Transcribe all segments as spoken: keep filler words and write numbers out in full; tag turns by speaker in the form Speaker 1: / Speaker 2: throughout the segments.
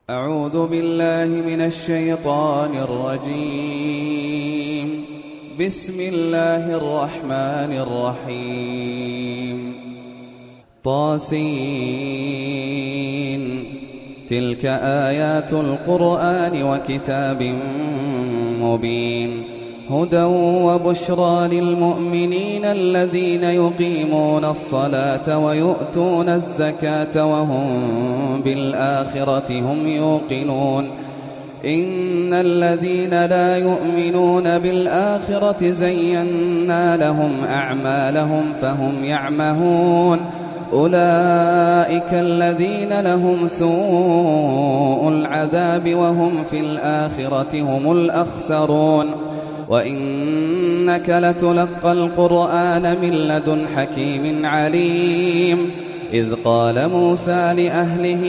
Speaker 1: أعوذ بالله من الشيطان الرجيم. بسم الله الرحمن الرحيم. طاسين. تلك آيات القرآن وكتاب مبين. هدى وبشرى للمؤمنين الذين يقيمون الصلاة ويؤتون الزكاة وهم بالآخرة هم يوقنون. إن الذين لا يؤمنون بالآخرة زينا لهم أعمالهم فهم يعمهون. أولئك الذين لهم سوء العذاب وهم في الآخرة هم الأخسرون. وإنك لتلقى القرآن من لدن حكيم عليم. إذ قال موسى لأهله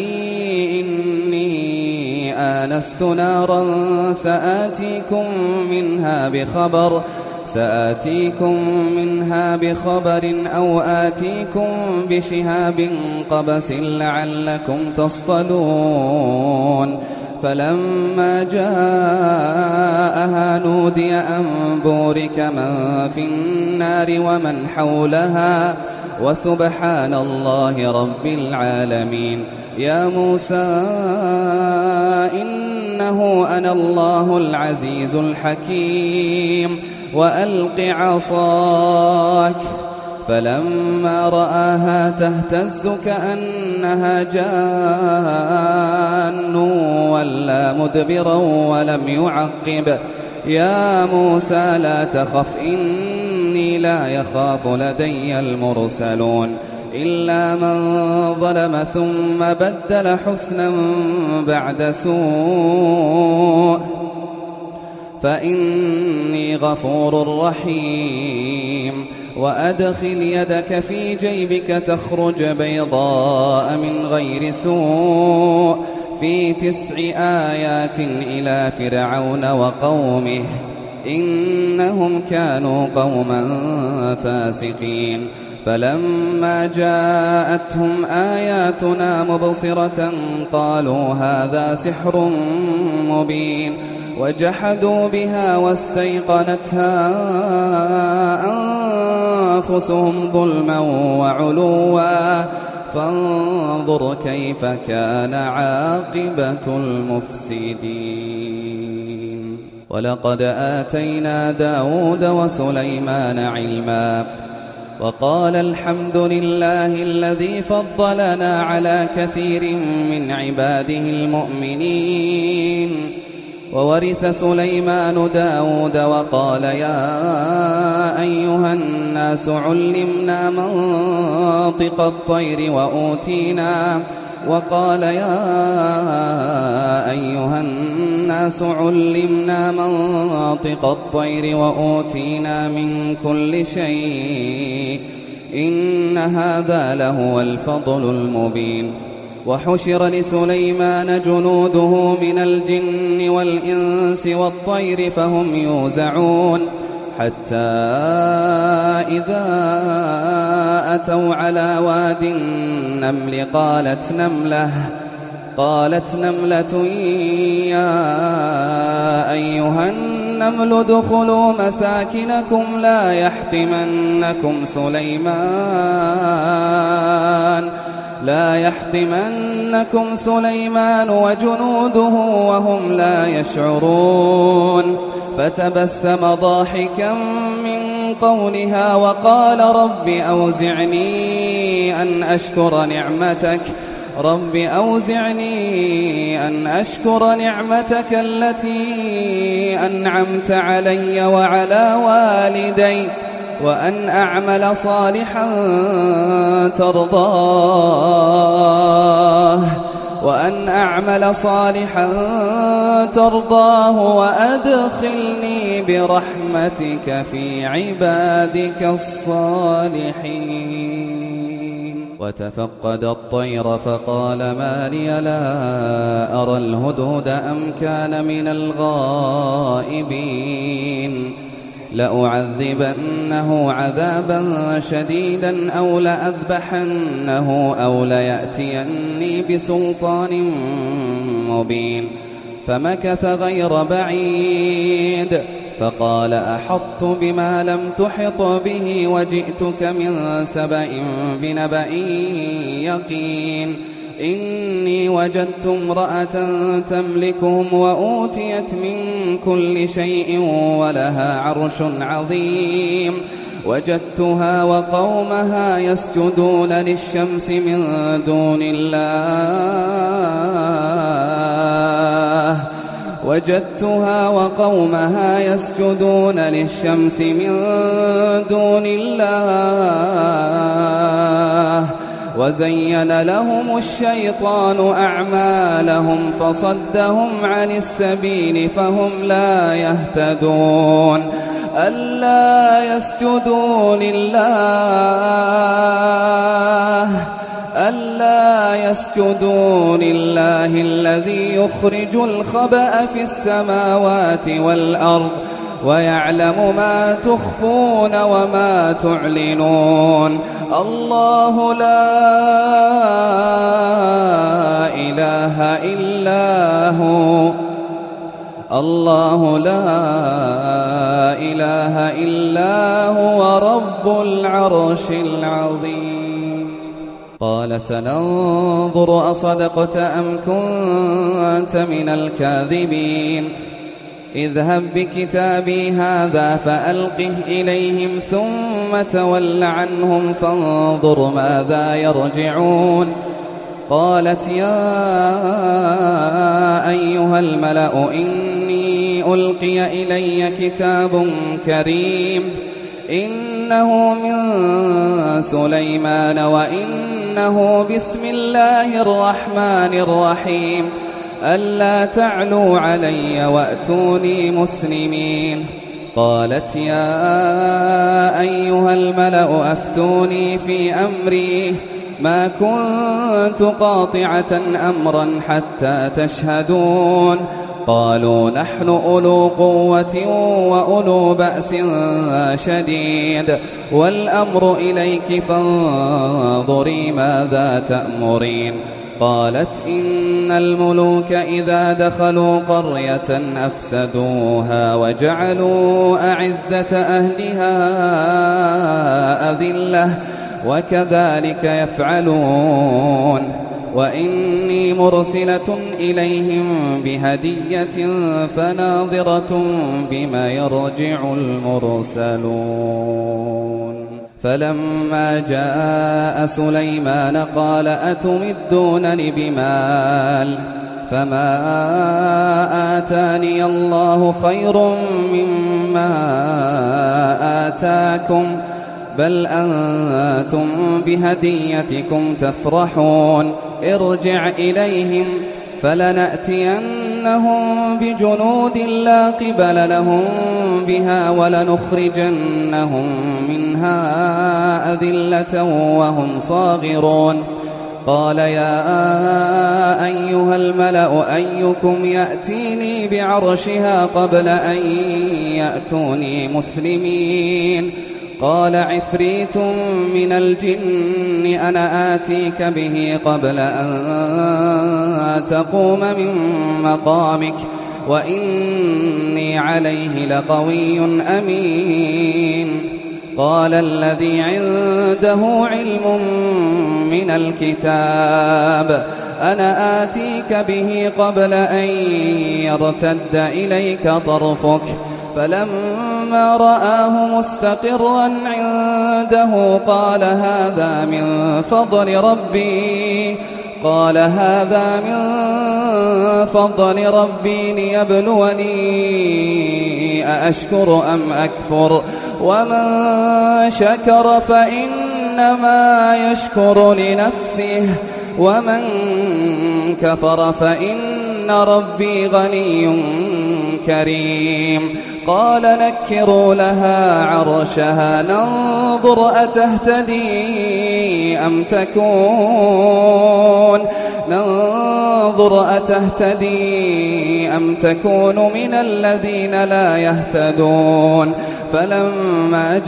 Speaker 1: إني آنست نارا سآتيكم منها بخبر سآتيكم منها بخبر أو آتيكم بشهاب قبس لعلكم تصطلون. فلما جاءها نودي أن بورك من في النار ومن حولها وسبحان الله رب العالمين. يا موسى إنه أنا الله العزيز الحكيم وألق عصاك. فلما رآها تهتز كأنها جان ولا مدبرا ولم يعقب. يا موسى لا تخف إني لا يخاف لدي المرسلون. إلا من ظلم ثم بدل حسنا بعد سوء فإني غفور رحيم. وأدخل يدك في جيبك تخرج بيضاء من غير سوء في تسع آيات إلى فرعون وقومه إنهم كانوا قوما فاسقين. فلما جاءتهم آياتنا مبصرة قالوا هذا سحر مبين. وجحدوا بها واستيقنتها أنفسهم ظلما وعلوا فانظر كيف كان عاقبة المفسدين. ولقد آتينا داود وسليمان علما وقال الحمد لله الذي فضلنا على كثير من عباده المؤمنين. وورث سليمان داود وقال يا أيها الناس علمنا منطق الطير وأوتينا وقال يا أيها الناس علمنا منطق الطير وأوتينا من كل شيء إن هذا لهو الفضل المبين. وحشر لسليمان جنوده من الجن والإنس والطير فهم يوزعون حتى إذا أتوا على واد النمل قالت نملة قالت نملة يا أيها النمل ادخلوا مساكنكم لا يحطمنكم سليمان لا يحطمنكم سليمان وجنوده وهم لا يشعرون. فتبسم ضاحكا من قولها وقال رب أوزعني أن أشكر نعمتك رب أوزعني أن أشكر نعمتك التي أنعمت علي وعلى والدي وأن أعمل صالحا ترضاه وأن أعمل صالحا ترضاه وأدخلني برحمتك في عبادك الصالحين. وتفقد الطير فقال ما لي لا أرى الهدهد أم كان من الغائبين. لأعذبنه عذابا شديدا أو لأذبحنه أو ليأتيني بسلطان مبين. فمكث غير بعيد فقال أحطت بما لم تحط به وجئتك من سبأ بنبأ يقين. إني وجدت امرأة تملكهم وأوتيت من كل شيء ولها عرش عظيم. وجدتها وقومها يسجدون للشمس من دون الله وجدتها وقومها يسجدون للشمس من دون الله وزين لهم الشيطان أعمالهم فصدهم عن السبيل فهم لا يهتدون. ألا يسجدوا لله ألا يسجدوا لله الذي يخرج الخبأ في السماوات والأرض ويعلم ما تخفون وما تعلنون. الله لا إله إلا هو الله لا إله إلا هو رب العرش العظيم. قال سننظر أصدقت أم كنت من الكاذبين. اذهب بكتابي هذا فألقه إليهم ثم تول عنهم فانظر ماذا يرجعون. قالت يا أيها الملأ إني ألقي إلي كتاب كريم إنه من سليمان وإنه بسم الله الرحمن الرحيم ألا تعلوا علي وأتوني مسلمين. قالت يا أيها الملأ أفتوني في أمري ما كنت قاطعة أمرا حتى تشهدون. قالوا نحن أولو قوة وأولو بأس شديد والأمر إليك فانظري ماذا تأمرين. قالت إن الملوك إذا دخلوا قرية أفسدوها وجعلوا أعزة أهلها أذلة وكذلك يفعلون. وإني مرسلة إليهم بهدية فناظرة بما يرجع المرسلون. فلما جاء سليمان قال أتمدونني بمال فما آتاني الله خير مما آتاكم بل أنتم بهديتكم تفرحون. ارجع إليهم فلنأتينهم بجنود لا قبل لهم بها ولنخرجنهم منها أذلة وهم صاغرون. قال يا أيها الملأ أيكم يأتيني بعرشها قبل أن يأتوني مسلمين. قال عفريت من الجن أنا آتيك به قبل أن تقوم من مقامك وإني عليه لقوي أمين. قال الذي عنده علم من الكتاب أنا آتيك به قبل أن يرتد إليك طرفك فلما رآه مستقرا عنده قال هذا من فضل ربي قال هذا من فضل ربي ليبلوني أأشكر أم أكفر ومن شكر فإنما يشكر لنفسه ومن كفر فإن ربي غني كريم. قال نكروا لها عرشها ننظر أتهتدي أم تكون ننظر أتهتدي أم تكون من الذين لا يهتدون. فلما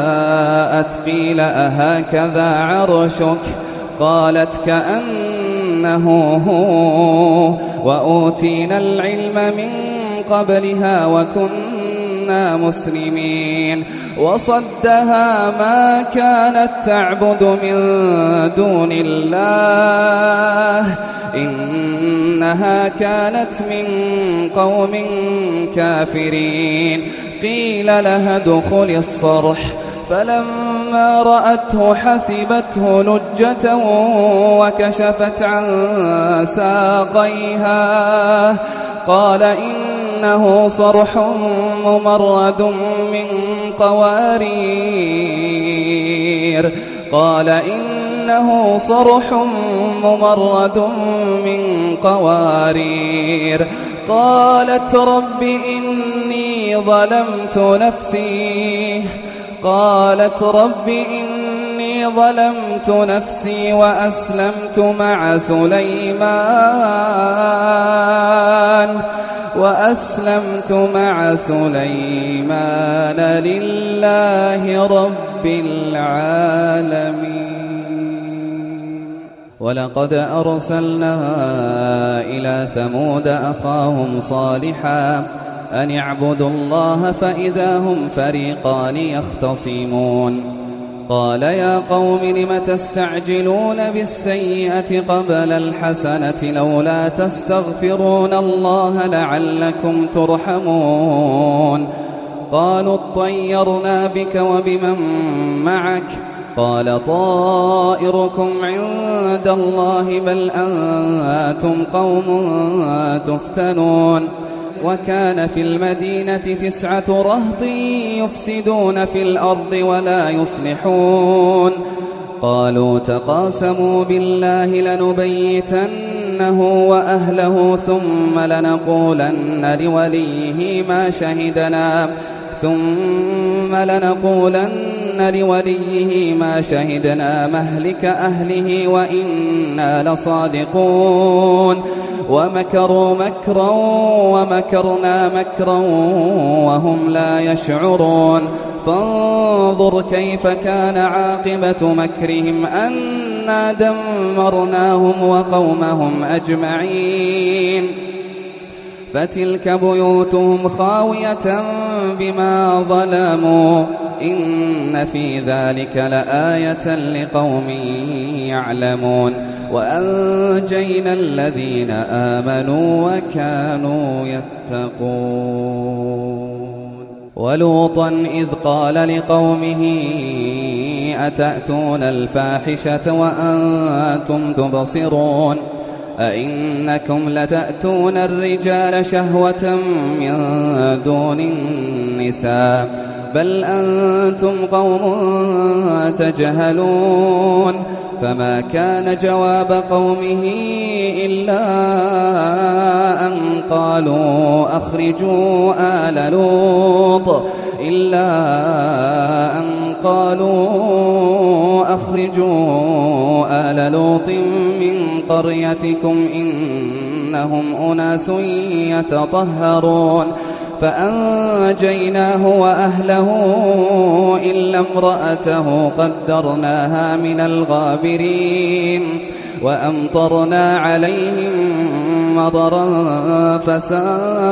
Speaker 1: جاءت قيل أهكذا عرشك قالت كأن إنه هو وأوتينا العلم من قبلها وكنا مسلمين وصدها ما كانت تعبد من دون الله إنها كانت من قوم كافرين قيل لها ادخل الصرح فلما رأته حسبته لجة وكشفت عن ساقيها قال إنه صرح ممرد من قوارير قال إنه صرح ممرد من قوارير قالت رب إني ظلمت نفسي قالت رب إني ظلمت نفسي وأسلمت مع سليمان وأسلمت مع سليمان لله رب العالمين ولقد أرسلنا إلى ثمود أخاهم صالحا أن اعبدوا الله فإذا هم فريقان يختصمون قال يا قوم لم تستعجلون بالسيئة قبل الحسنة لولا تستغفرون الله لعلكم ترحمون قالوا اطيرنا بك وبمن معك قال طائركم عند الله بل أنتم قوم تفتنون وكان في المدينة تسعة رهط يفسدون في الأرض ولا يصلحون قالوا تقاسموا بالله لنبيتنه وأهله ثم لنقولن لوليه ما شهدنا ثم لنقولن لوليه ما شهدنا مهلك أهله وإنا لصادقون ومكروا مكرا ومكرنا مكرا وهم لا يشعرون فانظر كيف كان عاقبة مكرهم أنا دمرناهم وقومهم أجمعين فتلك بيوتهم خاوية بما ظلموا إن في ذلك لآية لقوم يعلمون وأنجينا الذين آمنوا وكانوا يتقون ولوطا إذ قال لقومه أتأتون الفاحشة وأنتم تبصرون أئنكم لتأتون الرجال شهوة من دون النساء بل أنتم قوم تجهلون فما كان جواب قومه إلا أن قالوا أخرجوا آل لوط إلا أن قالوا أخرجوا آل لوط من قريتكم إنهم أناس يتطهرون فأنجيناه وأهله إلا امرأته قدرناها من الغابرين وأمطرنا عليهم مطرا فساء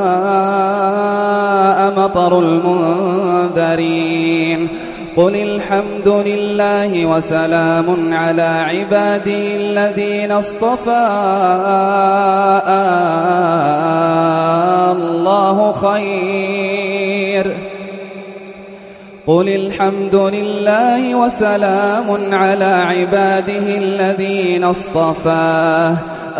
Speaker 1: مطر المنذرين قل الحمد لله وسلام على عباده الذين اصطفى الله خير قل الحمد لله وسلام على عباده الذين اصطفى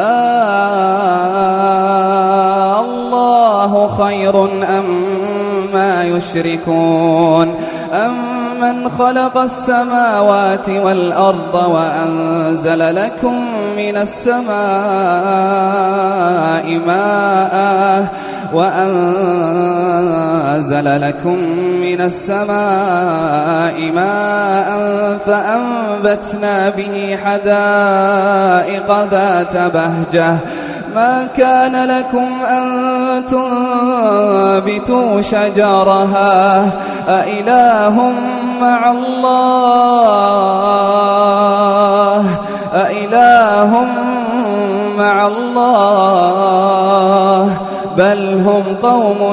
Speaker 1: الله خير أما يشركون أمن خلق السماوات والأرض وأنزل لكم من السماء ماء وأنزل لكم من السماء ماء فأنبتنا به حدائق ذات بهجة ما كان لكم أن تنبتوا شجرها أإله مع الله أإله مع الله بل هم قوم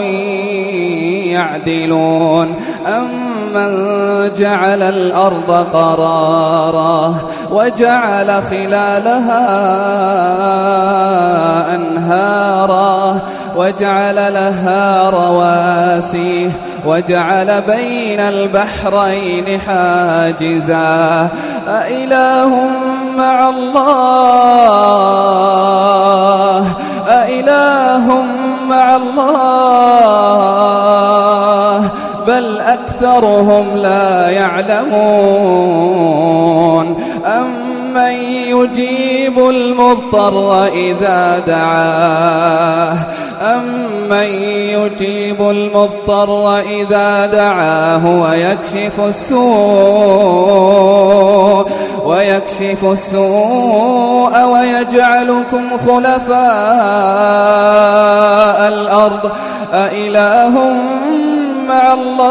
Speaker 1: يعدلون أمن جعل الأرض قرارا وجعل خلالها أنهارا وجعل لها رواسي وجعل بين البحرين حاجزا أإله مع الله أإله مع الله بل أكثرهم لا يعلمون أمن يجيب المضطر إذا دعاه أمن يجيب المضطر إذا دعاه ويكشف السوء ويكشف السوء ويجعلكم خلفاء الأرض أإله مع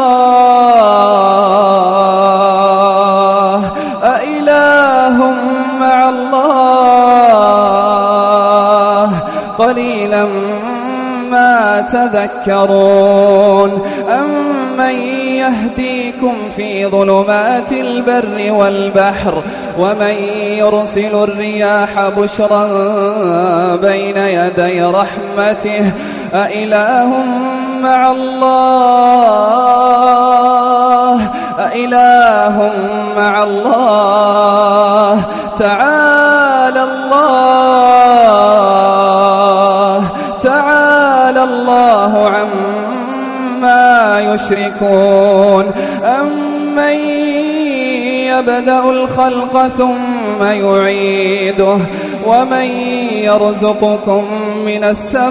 Speaker 1: الله أإله مع الله قليلا ما تذكرون أمن يهديكم في ظلمات البر والبحر ومن يرسل الرياح بشرا بين يدي رحمته أإله مع الله أإله مع الله تعالى الله تعالى الله عما يشركون أمن يبدأ الخلق ثم يعيده ومن يرزقكم من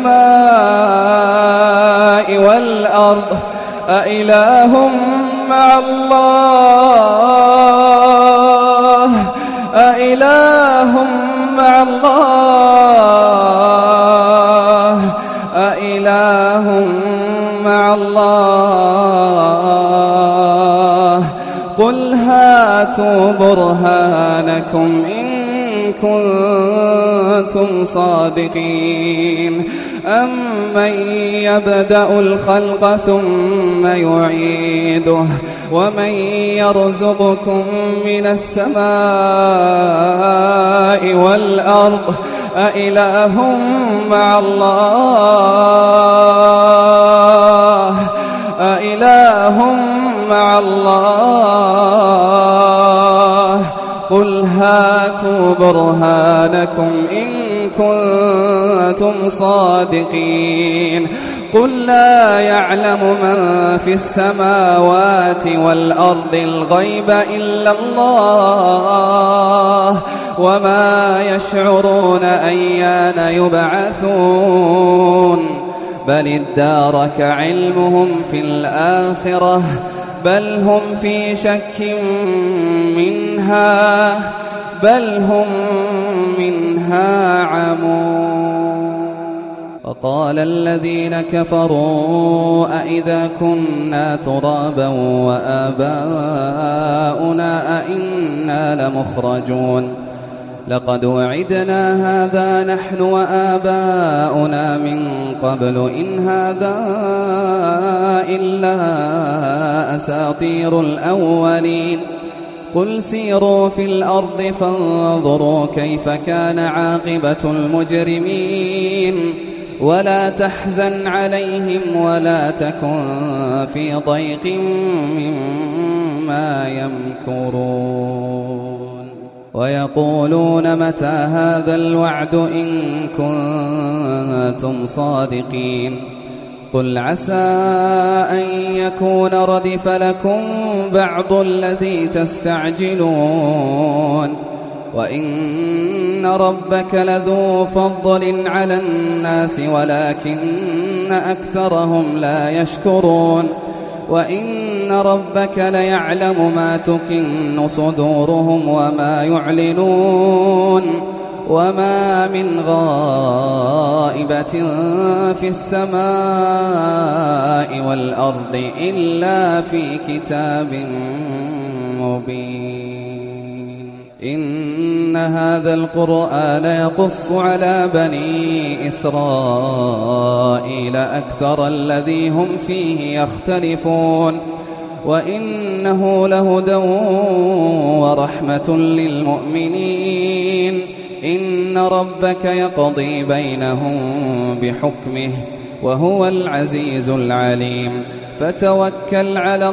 Speaker 1: السماء والأرض أإله مع الله أإله مع الله أإله مع الله قل هاتوا برهانكم إن كنتم صادقين أمن يبدأ الخلق ثم يعيده ومن يرزقكم من السماء والأرض أإله مع الله أإله مع الله قل هاتوا برهانكم إن كنتم صادقين قل لا يعلم من في السماوات والأرض الغيب إلا الله وما يشعرون أيان يبعثون بل ادارك علمهم في الآخرة بل هم في شك منها بل هم منها عمون وقال الذين كفروا أئذا كنا ترابا وآباؤنا أئنا لمخرجون لقد وعدنا هذا نحن وآباؤنا من قبل إن هذا إلا أساطير الأولين قل سيروا في الأرض فانظروا كيف كان عاقبة المجرمين ولا تحزن عليهم ولا تكن في ضيق مما يمكرون ويقولون متى هذا الوعد إن كنتم صادقين قل عسى أن يكون ردف لكم بعض الذي تستعجلون وإن ربك لذو فضل على الناس ولكن أكثرهم لا يشكرون وإن ربك ليعلم ما تكن صدورهم وما يعلنون وما من غائبة في السماء والأرض إلا في كتاب مبين إن هذا القرآن يقص على بني إسرائيل أكثر الذي هم فيه يختلفون وإنه لهدى ورحمة للمؤمنين إن ربك يقضي بينهم بحكمه وهو العزيز العليم فتوكل على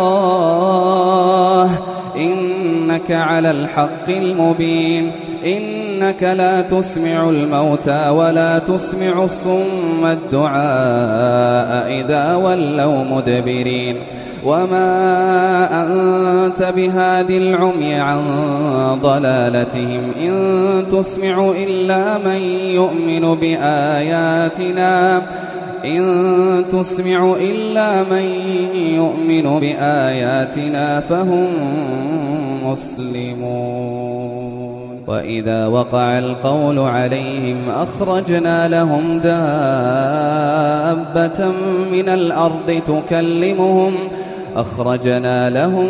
Speaker 1: الله إنك على الحق المبين إنك لا تسمع الموتى ولا تسمع الصم الدعاء إذا ولوا مدبرين وما أنت بهاد العمي عن ضلالتهم إن تسمع إلا من يؤمن بآياتنا إن تسمع إلا من يؤمن بآياتنا فهم مسلمون وإذا وقع القول عليهم أخرجنا لهم دابة من الأرض تكلمهم أخرجنا لهم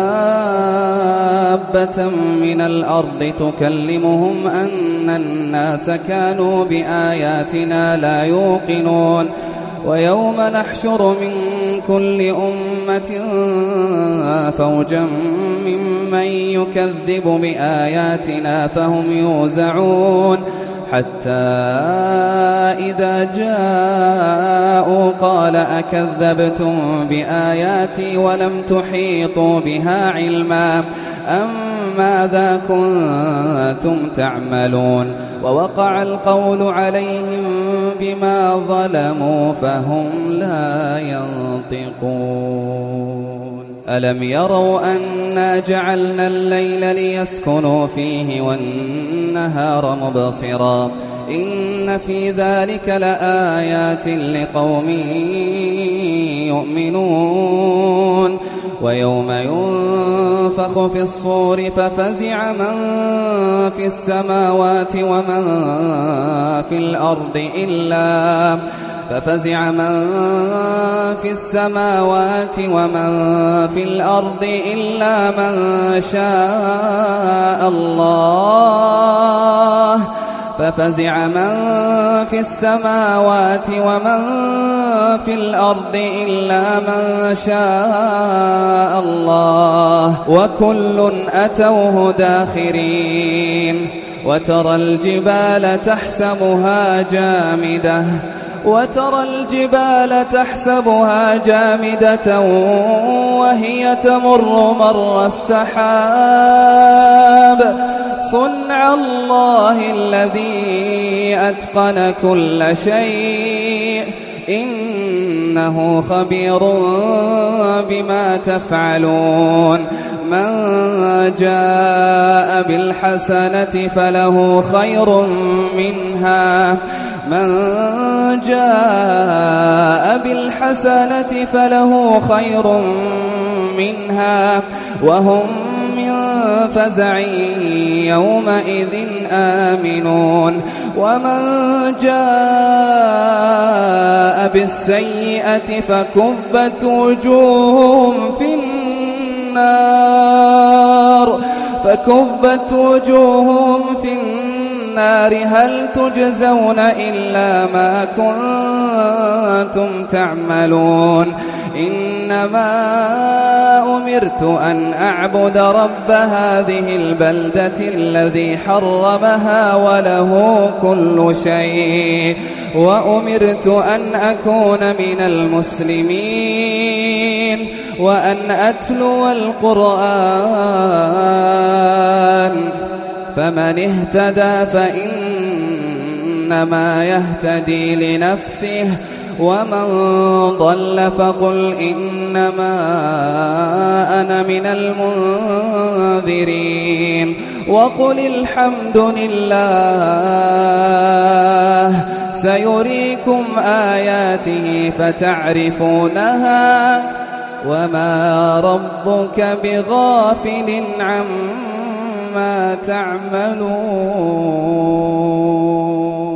Speaker 1: دابة من الأرض تكلمهم أن الناس كانوا بآياتنا لا يوقنون ويوم نحشر من كل أمة فوجا ممن يكذب بآياتنا فهم يوزعون حتى إذا جاءوا قال أكذبتم بآياتي ولم تحيطوا بها علما أم ماذا كنتم تعملون ووقع القول عليهم بما ظلموا فهم لا ينطقون ألم يروا أنا جعلنا الليل ليسكنوا فيه والنهار مبصرا إن في ذلك لآيات لقوم يؤمنون ويوم ينفخ في الصور ففزع من في السماوات ومن في الأرض إلا ففزع من في السماوات ومن في الأرض إلا من شاء الله ففزع من في السماوات ومن في الأرض إلا من شاء الله وكل أتوه داخرين وترى الجبال تحسبها جامدة وترى الجبال تحسبها جامدة وهي تمر مر السحاب صنع الله الذي أتقن كل شيء إنه خبير بما تفعلون من جاء بالحسنة فله خير منها من جاء بالحسنة فله خير منها وهم من فزع يومئذ آمنون ومن جاء بالسيئة فكبت وجوههم في النار فكبت وجوههم في النار هل تجزون إلا ما كنتم تعملون إنما أمرت أن أعبد رب هذه البلدة الذي حرمها وله كل شيء وأمرت أن أكون من المسلمين وأن أتلو القرآن فمن اهتدى فإنما يهتدي لنفسه ومن ضل فقل إنما أنا من المنذرين وقل الحمد لله سيريكم آياته فتعرفونها وما ربك بغافل عما تعملون.